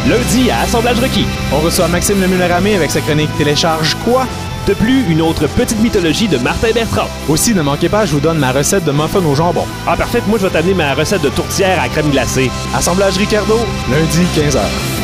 lundi à Assemblage requis. On reçoit Maxime Lemuel-Ramé avec sa chronique Télécharge quoi? De plus, une autre petite mythologie de Martin Bertrand. Aussi, ne manquez pas, je vous donne ma recette de muffin au jambon. Ah, parfait, moi je vais t'amener ma recette de tourtière à crème glacée. Assemblage Ricardo, lundi 15h.